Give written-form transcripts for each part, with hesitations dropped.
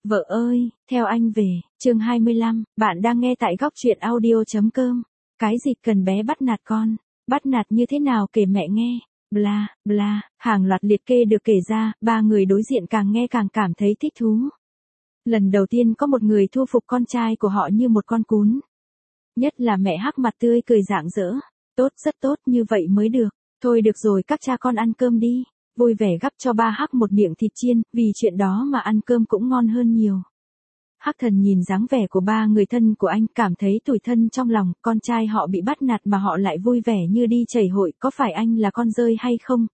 Vợ ơi, theo anh về, chương 25, bạn đang nghe tại góc truyện audio.com. Cái gì cần bé bắt nạt con? Bắt nạt như thế nào kể mẹ nghe? Bla, bla, hàng loạt liệt kê được kể ra, ba người đối diện càng nghe càng cảm thấy thích thú. Lần đầu tiên có một người thu phục con trai của họ như một con cún. Nhất là mẹ hắc mặt tươi cười rạng rỡ. Tốt, rất tốt, như vậy mới được. Thôi được rồi, các cha con ăn cơm đi. Vui vẻ gắp cho ba Hắc một miệng thịt chiên, vì chuyện đó mà ăn cơm cũng ngon hơn nhiều. Hắc Thần nhìn dáng vẻ của ba người thân của anh, cảm thấy tủi thân trong lòng, con trai họ bị bắt nạt mà họ lại vui vẻ như đi chảy hội, có phải anh là con dơi hay không?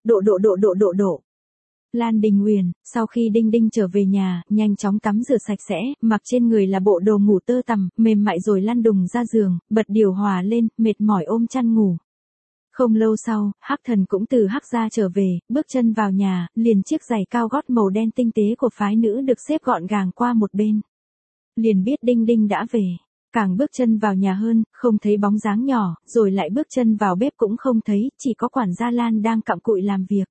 Độ. Lan Đình Uyển, sau khi Đinh Đinh trở về nhà, nhanh chóng tắm rửa sạch sẽ, mặc trên người là bộ đồ ngủ tơ tằm, mềm mại rồi lăn đùng ra giường, bật điều hòa lên, mệt mỏi ôm chăn ngủ. Không lâu sau, Hắc Thần cũng từ Hắc gia trở về, bước chân vào nhà, liền chiếc giày cao gót màu đen tinh tế của phái nữ được xếp gọn gàng qua một bên. Liền biết Đinh Đinh đã về. Càng bước chân vào nhà hơn, không thấy bóng dáng nhỏ, rồi lại bước chân vào bếp cũng không thấy, chỉ có quản gia Lan đang cặm cụi làm việc.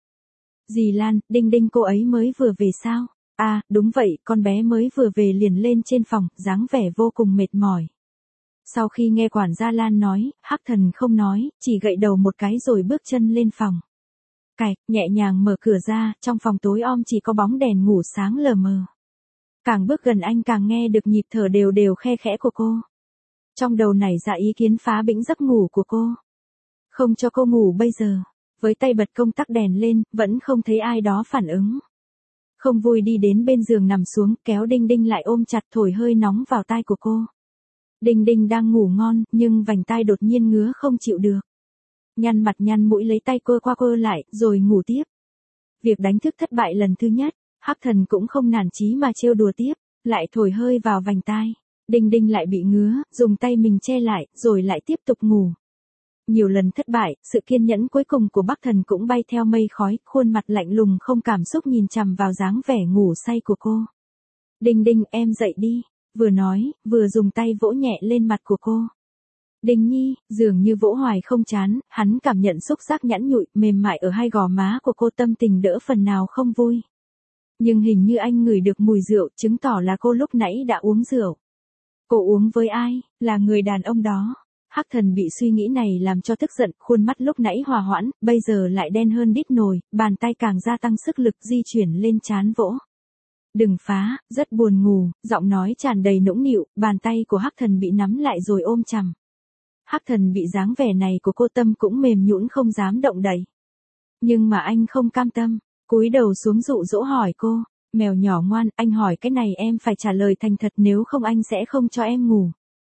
Dì Lan, Đinh Đinh cô ấy mới vừa về sao? À, đúng vậy, con bé mới vừa về liền lên trên phòng, dáng vẻ vô cùng mệt mỏi. Sau khi nghe quản gia Lan nói, Hắc Thần không nói, chỉ gậy đầu một cái rồi bước chân lên phòng. Cạch, nhẹ nhàng mở cửa ra, trong phòng tối om chỉ có bóng đèn ngủ sáng lờ mờ. Càng bước gần anh càng nghe được nhịp thở đều đều khe khẽ của cô. Trong đầu nảy ra ý kiến phá bĩnh giấc ngủ của cô. Không cho cô ngủ bây giờ. Với tay bật công tắc đèn lên, vẫn không thấy ai đó phản ứng. Không vui đi đến bên giường nằm xuống, kéo Đinh Đinh lại ôm chặt thổi hơi nóng vào tai của cô. Đinh Đinh đang ngủ ngon, nhưng vành tai đột nhiên ngứa không chịu được. Nhăn mặt nhăn mũi lấy tay cô qua cô lại, rồi ngủ tiếp. Việc đánh thức thất bại lần thứ nhất, Hắc Thần cũng không nản chí mà trêu đùa tiếp, lại thổi hơi vào vành tai. Đinh Đinh lại bị ngứa, dùng tay mình che lại, rồi lại tiếp tục ngủ. Nhiều lần thất bại, sự kiên nhẫn cuối cùng của Bắc Thần cũng bay theo mây khói, khuôn mặt lạnh lùng không cảm xúc nhìn chằm vào dáng vẻ ngủ say của cô. Đinh Đinh, em dậy đi. Vừa nói, vừa dùng tay vỗ nhẹ lên mặt của cô. Đinh Nhi, dường như vỗ hoài không chán, hắn cảm nhận xúc giác nhẵn nhụi, mềm mại ở hai gò má của cô, tâm tình đỡ phần nào không vui. Nhưng hình như anh ngửi được mùi rượu, chứng tỏ là cô lúc nãy đã uống rượu. Cô uống với ai? Là người đàn ông đó. Hắc Thần bị suy nghĩ này làm cho tức giận, khuôn mắt lúc nãy hòa hoãn, bây giờ lại đen hơn đít nồi, bàn tay càng gia tăng sức lực di chuyển lên trán vỗ. Đừng phá, rất buồn ngủ, giọng nói tràn đầy nũng nịu, bàn tay của Hắc Thần bị nắm lại rồi ôm chằm. Hắc Thần bị dáng vẻ này của cô tâm cũng mềm nhũn không dám động đậy. Nhưng mà anh không cam tâm, cúi đầu xuống dụ dỗ hỏi cô, mèo nhỏ ngoan, anh hỏi cái này em phải trả lời thành thật, nếu không anh sẽ không cho em ngủ.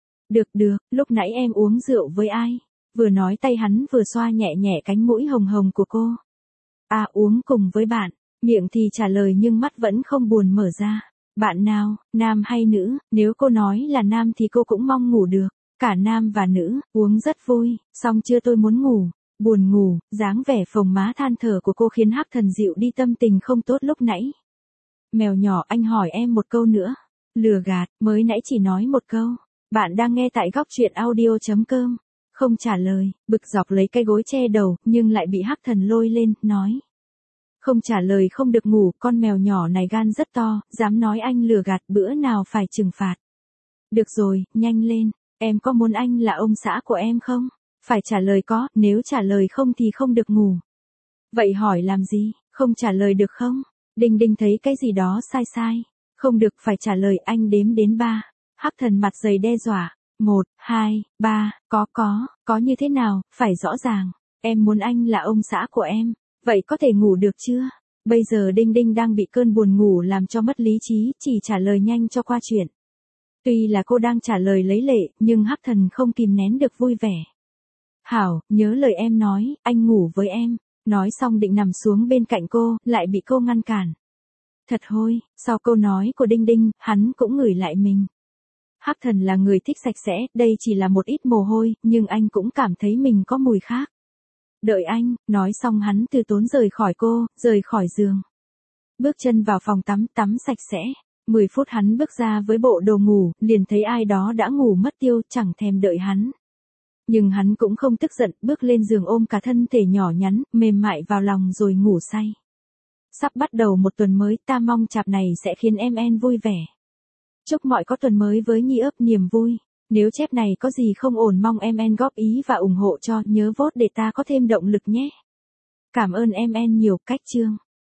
Được, lúc nãy em uống rượu với ai? Vừa nói tay hắn vừa xoa nhẹ nhẹ cánh mũi hồng hồng của cô. À, uống cùng với bạn. Miệng thì trả lời nhưng mắt vẫn không buồn mở ra. Bạn nào, nam hay nữ? Nếu cô nói là nam thì cô cũng mong ngủ được. Cả nam và nữ, uống rất vui. Xong chưa, tôi muốn ngủ. Buồn ngủ, dáng vẻ phồng má than thở của cô khiến Hắc Thần dịu đi tâm tình không tốt lúc nãy. Mèo nhỏ, anh hỏi em một câu nữa. Lừa gạt, mới nãy chỉ nói một câu. Bạn đang nghe tại góc truyện audio.com. Không trả lời, bực dọc lấy cái gối che đầu, nhưng lại bị Hắc Thần lôi lên, nói. Không trả lời không được ngủ, con mèo nhỏ này gan rất to, dám nói anh lừa gạt, bữa nào phải trừng phạt. Được rồi, nhanh lên, em có muốn anh là ông xã của em không? Phải trả lời có, nếu trả lời không thì không được ngủ. Vậy hỏi làm gì, không trả lời được không? Đinh Đinh thấy cái gì đó sai. Không được, phải trả lời, anh đếm đến 3. Hắc Thần mặt dày đe dọa. 1, 2, 3, có như thế nào, phải rõ ràng. Em muốn anh là ông xã của em. Vậy có thể ngủ được chưa? Bây giờ Đinh Đinh đang bị cơn buồn ngủ làm cho mất lý trí, chỉ trả lời nhanh cho qua chuyện. Tuy là cô đang trả lời lấy lệ, nhưng Hắc Thần không kìm nén được vui vẻ. Hảo, nhớ lời em nói, anh ngủ với em. Nói xong định nằm xuống bên cạnh cô, lại bị cô ngăn cản. Thật hôi, sau câu nói của Đinh Đinh, hắn cũng ngửi lại mình. Hắc Thần là người thích sạch sẽ, đây chỉ là một ít mồ hôi, nhưng anh cũng cảm thấy mình có mùi khác. Đợi anh, nói xong hắn từ tốn rời khỏi cô, rời khỏi giường. Bước chân vào phòng tắm sạch sẽ. 10 phút hắn bước ra với bộ đồ ngủ, liền thấy ai đó đã ngủ mất tiêu, chẳng thèm đợi hắn. Nhưng hắn cũng không tức giận, bước lên giường ôm cả thân thể nhỏ nhắn, mềm mại vào lòng rồi ngủ say. Sắp bắt đầu một tuần mới, ta mong chạp này sẽ khiến em vui vẻ. Chúc mọi có tuần mới với Nhi ấp niềm vui. Nếu chép này có gì không ổn mong em góp ý và ủng hộ cho, nhớ vote để ta có thêm động lực nhé. Cảm ơn em nhiều, cách chương.